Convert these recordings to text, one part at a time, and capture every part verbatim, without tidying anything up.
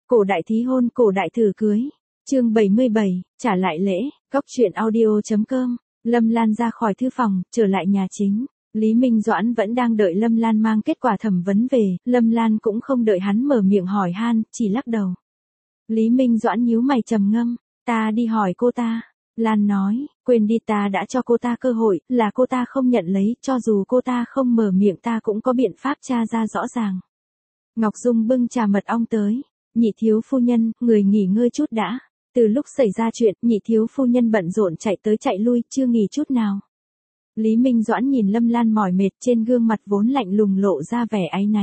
Cổ đại thí hôn, cổ đại thử cưới. Chương bảy mươi bảy, trả lại lễ. Góc truyện audio chấm com. Lâm Lan ra khỏi thư phòng, trở lại nhà chính. Lý Minh Doãn vẫn đang đợi Lâm Lan mang kết quả thẩm vấn về, Lâm Lan cũng không đợi hắn mở miệng hỏi han, chỉ lắc đầu. Lý Minh Doãn nhíu mày trầm ngâm, ta đi hỏi cô ta. Lan nói, quên đi, ta đã cho cô ta cơ hội, là cô ta không nhận lấy, cho dù cô ta không mở miệng ta cũng có biện pháp tra ra rõ ràng. Ngọc Dung bưng trà mật ong tới. Nhị thiếu phu nhân, người nghỉ ngơi chút đã. Từ lúc xảy ra chuyện, nhị thiếu phu nhân bận rộn chạy tới chạy lui, chưa nghỉ chút nào. Lý Minh Doãn nhìn Lâm Lan mỏi mệt, trên gương mặt vốn lạnh lùng lộ ra vẻ áy náy.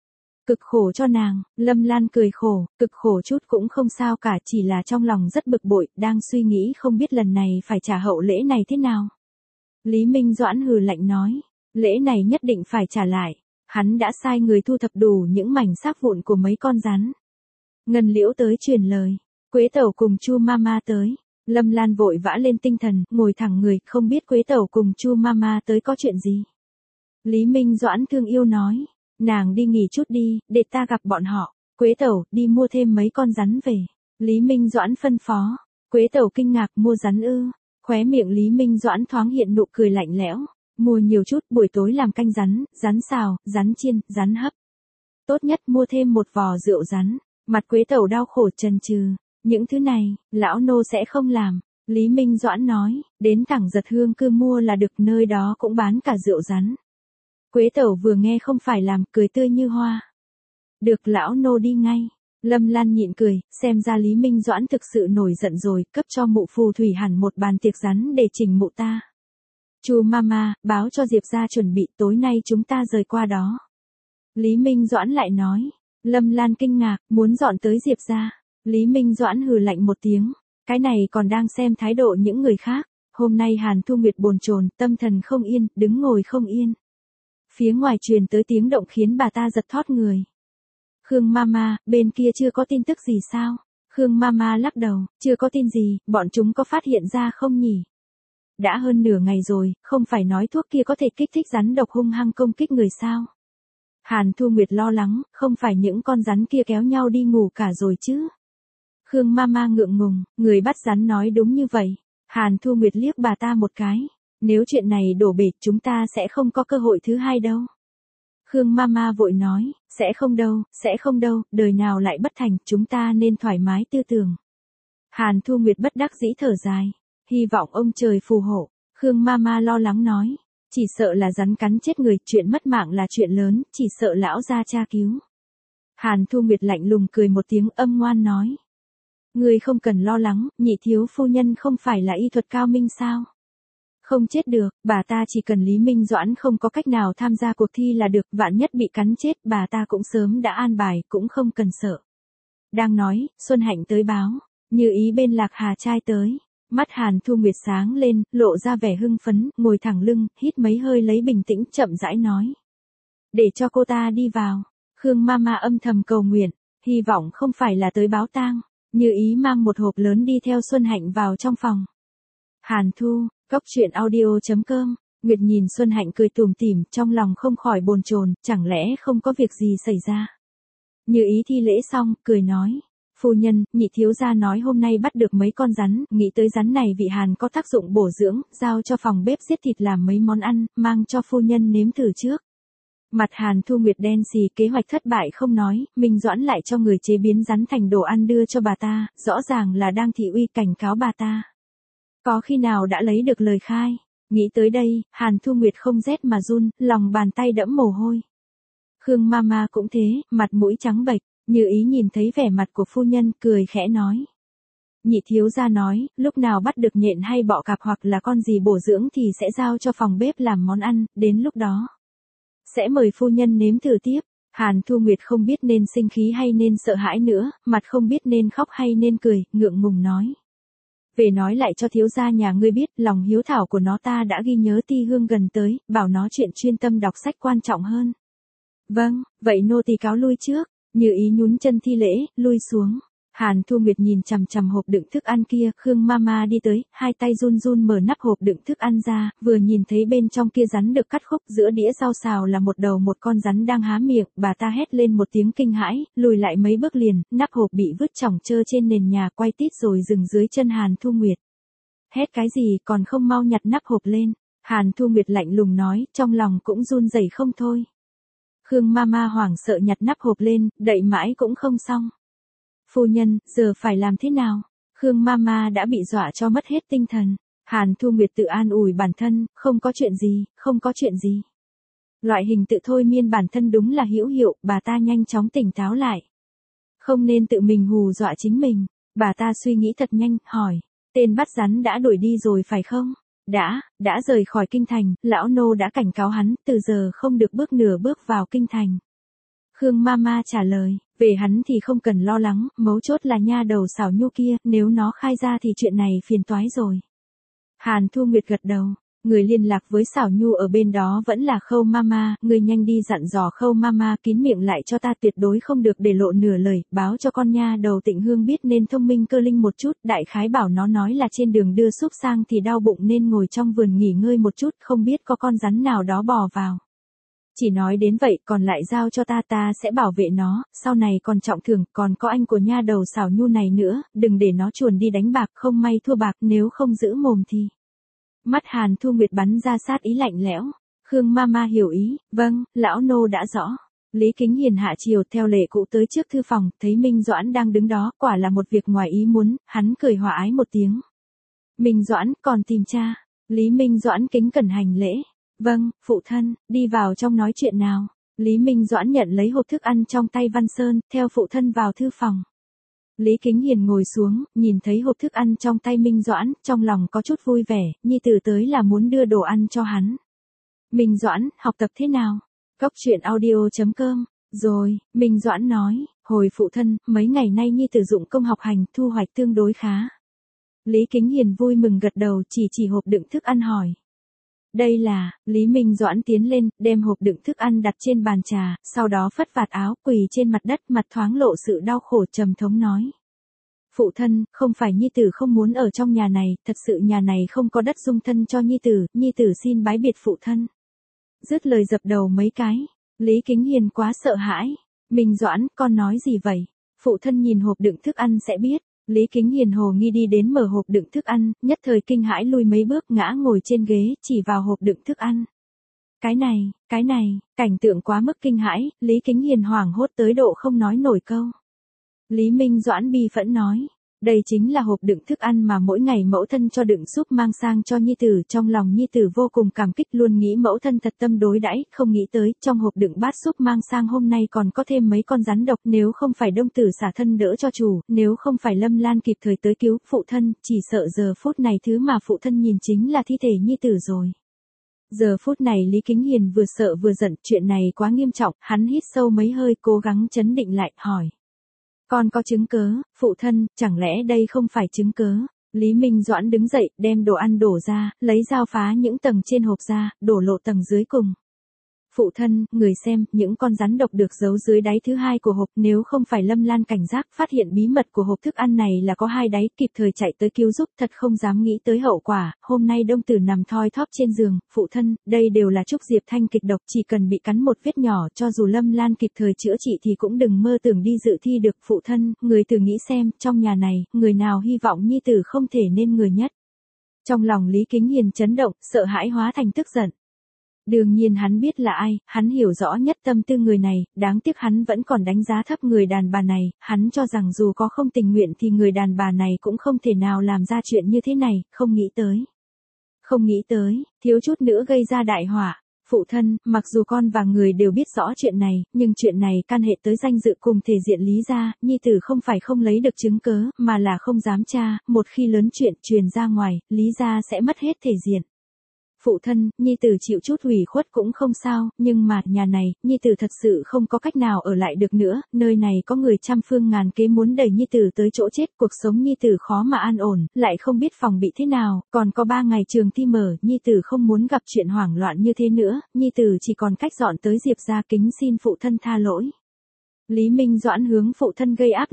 Cực khổ cho nàng. Lâm Lan cười khổ, cực khổ chút cũng không sao cả, chỉ là trong lòng rất bực bội, đang suy nghĩ không biết lần này phải trả hậu lễ này thế nào. Lý Minh Doãn hừ lạnh nói, lễ này nhất định phải trả lại. Hắn đã sai người thu thập đủ những mảnh xác vụn của mấy con rắn. Ngân Liễu tới truyền lời, Quế Tẩu cùng Chu Mama tới. Lâm Lan vội vã lên tinh thần, ngồi thẳng người, không biết Quế Tẩu cùng Chu Mama tới có chuyện gì. Lý Minh Doãn thương yêu nói, nàng đi nghỉ chút đi, để ta gặp bọn họ. Quế Tẩu, đi mua thêm mấy con rắn về. Lý Minh Doãn phân phó. Quế Tẩu kinh ngạc, mua rắn ư? Khóe miệng Lý Minh Doãn thoáng hiện nụ cười lạnh lẽo. Mua nhiều chút, buổi tối làm canh rắn, rắn xào, rắn chiên, rắn hấp. Tốt nhất mua thêm một vò rượu rắn. Mặt Quế Tẩu đau khổ chần chừ, những thứ này, lão nô sẽ không làm. Lý Minh Doãn nói, đến thẳng Giật Hương Cư mua là được, nơi đó cũng bán cả rượu rắn. Quế Tẩu vừa nghe không phải làm, cười tươi như hoa. Được, lão nô đi ngay. Lâm Lan nhịn cười, xem ra Lý Minh Doãn thực sự nổi giận rồi, cấp cho mụ phù thủy hẳn một bàn tiệc rắn để trình mụ ta. Chu Mama, báo cho Diệp gia chuẩn bị, tối nay chúng ta rời qua đó. Lý Minh Doãn lại nói. Lâm Lan kinh ngạc, muốn dọn tới Diệp gia. Lý Minh Doãn hừ lạnh một tiếng, cái này còn đang xem thái độ những người khác. Hôm nay Hàn Thu Nguyệt bồn chồn, tâm thần không yên, đứng ngồi không yên. Phía ngoài truyền tới tiếng động khiến bà ta giật thót người. Khương Mama, bên kia chưa có tin tức gì sao? Khương Mama lắc đầu, chưa có tin gì, bọn chúng có phát hiện ra không nhỉ? Đã hơn nửa ngày rồi, không phải nói thuốc kia có thể kích thích rắn độc hung hăng công kích người sao? Hàn Thu Nguyệt lo lắng, không phải những con rắn kia kéo nhau đi ngủ cả rồi chứ? Khương Mama ngượng ngùng, người bắt rắn nói đúng như vậy. Hàn Thu Nguyệt liếc bà ta một cái. Nếu chuyện này đổ bể, chúng ta sẽ không có cơ hội thứ hai đâu. Khương Mama vội nói, sẽ không đâu, sẽ không đâu, đời nào lại bất thành, chúng ta nên thoải mái tư tưởng. Hàn Thu Nguyệt bất đắc dĩ thở dài. Hy vọng ông trời phù hộ. Khương Mama lo lắng nói. Chỉ sợ là rắn cắn chết người, chuyện mất mạng là chuyện lớn, chỉ sợ lão gia tra cứu. Hàn Thu Nguyệt lạnh lùng cười một tiếng, âm ngoan nói. Người không cần lo lắng, nhị thiếu phu nhân không phải là y thuật cao minh sao? Không chết được, bà ta chỉ cần Lý Minh Doãn không có cách nào tham gia cuộc thi là được, vạn nhất bị cắn chết, bà ta cũng sớm đã an bài, cũng không cần sợ. Đang nói, Xuân Hạnh tới báo, Như Ý bên Lạc Hà trai tới. Mắt Hàn Thu Nguyệt sáng lên, lộ ra vẻ hưng phấn, ngồi thẳng lưng, hít mấy hơi lấy bình tĩnh, chậm rãi nói. Để cho cô ta đi vào. Khương Mama âm thầm cầu nguyện, hy vọng không phải là tới báo tang. Như Ý mang một hộp lớn đi theo Xuân Hạnh vào trong phòng. Hàn Thu, góc truyện audio chấm com. Nguyệt nhìn Xuân Hạnh cười tủm tỉm, trong lòng không khỏi bồn chồn, chẳng lẽ không có việc gì xảy ra. Như Ý thi lễ xong, cười nói. Phu nhân, nhị thiếu gia nói hôm nay bắt được mấy con rắn, nghĩ tới rắn này vị Hàn có tác dụng bổ dưỡng, giao cho phòng bếp giết thịt làm mấy món ăn, mang cho phu nhân nếm thử trước. Mặt Hàn Thu Nguyệt đen xì, kế hoạch thất bại không nói, Minh Doãn lại cho người chế biến rắn thành đồ ăn đưa cho bà ta, rõ ràng là đang thị uy cảnh cáo bà ta. Có khi nào đã lấy được lời khai? Nghĩ tới đây, Hàn Thu Nguyệt không rét mà run, lòng bàn tay đẫm mồ hôi. Khương Mama cũng thế, mặt mũi trắng bệch. Như Ý nhìn thấy vẻ mặt của phu nhân, cười khẽ nói. Nhị thiếu gia nói, lúc nào bắt được nhện hay bọ cạp hoặc là con gì bổ dưỡng thì sẽ giao cho phòng bếp làm món ăn, đến lúc đó sẽ mời phu nhân nếm thử tiếp. Hàn Thu Nguyệt không biết nên sinh khí hay nên sợ hãi nữa, mặt không biết nên khóc hay nên cười, ngượng ngùng nói. Về nói lại cho thiếu gia nhà ngươi biết, lòng hiếu thảo của nó ta đã ghi nhớ, Ti Hương gần tới, bảo nó chuyện chuyên tâm đọc sách quan trọng hơn. Vâng, vậy nô tỳ cáo lui trước. Như Ý nhún chân thi lễ, lui xuống. Hàn Thu Nguyệt nhìn chằm chằm hộp đựng thức ăn kia, Khương Mama đi tới, hai tay run run mở nắp hộp đựng thức ăn ra, vừa nhìn thấy bên trong kia rắn được cắt khúc, giữa đĩa rau xào là một đầu một con rắn đang há miệng, bà ta hét lên một tiếng kinh hãi, lùi lại mấy bước liền, nắp hộp bị vứt chỏng trơ trên nền nhà, quay tít rồi dừng dưới chân Hàn Thu Nguyệt. Hét cái gì, còn không mau nhặt nắp hộp lên. Hàn Thu Nguyệt lạnh lùng nói, trong lòng cũng run rẩy không thôi. Khương Mama hoảng sợ nhặt nắp hộp lên, đậy mãi cũng không xong. Phu nhân, giờ phải làm thế nào? Khương Mama đã bị dọa cho mất hết tinh thần. Hàn Thu Nguyệt tự an ủi bản thân, không có chuyện gì, không có chuyện gì. Loại hình tự thôi miên bản thân đúng là hữu hiệu, bà ta nhanh chóng tỉnh táo lại. Không nên tự mình hù dọa chính mình. Bà ta suy nghĩ thật nhanh, hỏi, tên bắt rắn đã đuổi đi rồi phải không? Đã, đã rời khỏi kinh thành, lão nô đã cảnh cáo hắn, từ giờ không được bước nửa bước vào kinh thành. Khương Mama trả lời, về hắn thì không cần lo lắng, mấu chốt là nha đầu xảo nhu kia, nếu nó khai ra thì chuyện này phiền toái rồi. Hàn Thu Nguyệt gật đầu, người liên lạc với xảo nhu ở bên đó vẫn là Khâu Mama, người nhanh đi dặn dò Khâu Mama kín miệng lại cho ta, tuyệt đối không được để lộ nửa lời, báo cho con nha đầu Tịnh Hương biết nên thông minh cơ linh một chút, đại khái bảo nó nói là trên đường đưa súp sang thì đau bụng nên ngồi trong vườn nghỉ ngơi một chút, không biết có con rắn nào đó bò vào. Chỉ nói đến vậy, còn lại giao cho ta, ta sẽ bảo vệ nó, sau này còn trọng thưởng, còn có anh của nha đầu xảo nhu này nữa, đừng để nó chuồn đi đánh bạc, không may thua bạc, nếu không giữ mồm thì. Mắt Hàn Thu Nguyệt bắn ra sát ý lạnh lẽo. Khương Mama hiểu ý, vâng, lão nô đã rõ. Lý Kính Hiền hạ chiều theo lệ cũ tới trước thư phòng, thấy Minh Doãn đang đứng đó, quả là một việc ngoài ý muốn, hắn cười hòa ái một tiếng. Minh Doãn, còn tìm cha. Lý Minh Doãn kính cẩn hành lễ. Vâng, phụ thân, đi vào trong nói chuyện nào. Lý Minh Doãn nhận lấy hộp thức ăn trong tay Văn Sơn, theo phụ thân vào thư phòng. Lý Kính Hiền ngồi xuống, nhìn thấy hộp thức ăn trong tay Minh Doãn, trong lòng có chút vui vẻ, nhi tử tới là muốn đưa đồ ăn cho hắn. Minh Doãn, học tập thế nào? Cốc truyện audio chấm com. Rồi, Minh Doãn nói, hồi phụ thân, mấy ngày nay nhi tử dụng công học hành, thu hoạch tương đối khá. Lý Kính Hiền vui mừng gật đầu, chỉ chỉ hộp đựng thức ăn hỏi. Đây là, Lý Minh Doãn tiến lên, đem hộp đựng thức ăn đặt trên bàn trà, sau đó phất vạt áo, quỳ trên mặt đất, mặt thoáng lộ sự đau khổ, trầm thống nói. Phụ thân, không phải nhi tử không muốn ở trong nhà này, thật sự nhà này không có đất dung thân cho nhi tử, nhi tử xin bái biệt phụ thân. Dứt lời dập đầu mấy cái, Lý Kính Hiền quá sợ hãi. Minh Doãn, con nói gì vậy? Phụ thân nhìn hộp đựng thức ăn sẽ biết. Lý Kính Hiền hồ nghi đi đến mở hộp đựng thức ăn, nhất thời kinh hãi lui mấy bước, ngã ngồi trên ghế, chỉ vào hộp đựng thức ăn. Cái này, cái này, cảnh tượng quá mức kinh hãi, Lý Kính Hiền hoảng hốt tới độ không nói nổi câu. Lý Minh Doãn bi phẫn nói, đây chính là hộp đựng thức ăn mà mỗi ngày mẫu thân cho đựng súp mang sang cho nhi tử, trong lòng nhi tử vô cùng cảm kích, luôn nghĩ mẫu thân thật tâm đối đãi, không nghĩ tới trong hộp đựng bát súp mang sang hôm nay còn có thêm mấy con rắn độc, nếu không phải Đông Tử xả thân đỡ cho chủ, nếu không phải Lâm Lan kịp thời tới cứu phụ thân, chỉ sợ giờ phút này thứ mà phụ thân nhìn chính là thi thể nhi tử rồi. Giờ phút này Lý Kính Hiền vừa sợ vừa giận, chuyện này quá nghiêm trọng, hắn hít sâu mấy hơi, cố gắng trấn định lại, hỏi. Con có chứng cớ, phụ thân, chẳng lẽ đây không phải chứng cớ? Lý Minh Doãn đứng dậy, đem đồ ăn đổ ra, lấy dao phá những tầng trên hộp ra, đổ lộ tầng dưới cùng. Phụ thân, người xem, những con rắn độc được giấu dưới đáy thứ hai của hộp, nếu không phải Lâm Lan cảnh giác, phát hiện bí mật của hộp thức ăn này là có hai đáy, kịp thời chạy tới cứu giúp, thật không dám nghĩ tới hậu quả. Hôm nay Đông Tử nằm thoi thóp trên giường, phụ thân, đây đều là Trúc Diệp Thanh kịch độc, chỉ cần bị cắn một vết nhỏ, cho dù Lâm Lan kịp thời chữa trị thì cũng đừng mơ tưởng đi dự thi được. Phụ thân, người thử nghĩ xem, trong nhà này, người nào hy vọng nhi tử không thể nên người nhất. Trong lòng Lý Kính Hiền chấn động, sợ hãi hóa thành tức giận. Đương nhiên hắn biết là ai, hắn hiểu rõ nhất tâm tư người này, đáng tiếc hắn vẫn còn đánh giá thấp người đàn bà này, hắn cho rằng dù có không tình nguyện thì người đàn bà này cũng không thể nào làm ra chuyện như thế này, không nghĩ tới. Không nghĩ tới, thiếu chút nữa gây ra đại họa. Phụ thân, mặc dù con và người đều biết rõ chuyện này, nhưng chuyện này can hệ tới danh dự cùng thể diện Lý gia, nhi tử không phải không lấy được chứng cớ, mà là không dám tra, một khi lớn chuyện truyền ra ngoài, Lý gia sẽ mất hết thể diện. Phụ thân, nhi tử chịu chút ủy khuất cũng không sao, nhưng mà nhà này, nhi tử thật sự không có cách nào ở lại được nữa, nơi này có người trăm phương ngàn kế muốn đẩy nhi tử tới chỗ chết, cuộc sống nhi tử khó mà an ổn, lại không biết phòng bị thế nào, còn có ba ngày trường thi mở, nhi tử không muốn gặp chuyện hoảng loạn như thế nữa, nhi tử chỉ còn cách dọn tới Diệp gia, kính xin phụ thân tha lỗi. Lý Minh Doãn hướng phụ thân gây áp lực.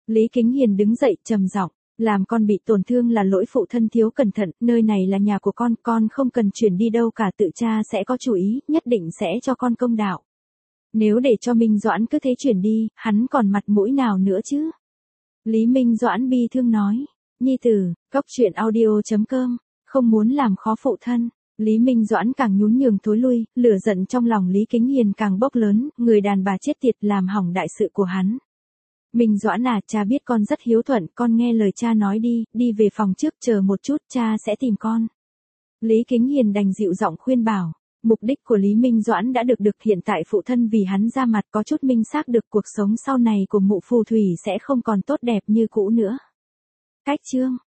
Lý Kính Hiền đứng dậy trầm giọng, làm con bị tổn thương là lỗi phụ thân thiếu cẩn thận, nơi này là nhà của con, con không cần chuyển đi đâu cả, tự cha sẽ có chủ ý, nhất định sẽ cho con công đạo. Nếu để cho Minh Doãn cứ thế chuyển đi, hắn còn mặt mũi nào nữa chứ? Lý Minh Doãn bi thương nói, nhi tử, cốc truyện audio chấm com, không muốn làm khó phụ thân. Lý Minh Doãn càng nhún nhường thối lui, lửa giận trong lòng Lý Kính Hiền càng bốc lớn, người đàn bà chết tiệt làm hỏng đại sự của hắn. Minh Doãn à, cha biết con rất hiếu thuận, con nghe lời cha nói đi, đi về phòng trước chờ một chút, cha sẽ tìm con. Lý Kính Hiền đành dịu giọng khuyên bảo. Mục đích của Lý Minh Doãn đã được được, hiện tại phụ thân vì hắn ra mặt có chút minh xác được cuộc sống sau này của mụ phù thủy sẽ không còn tốt đẹp như cũ nữa. Cách chương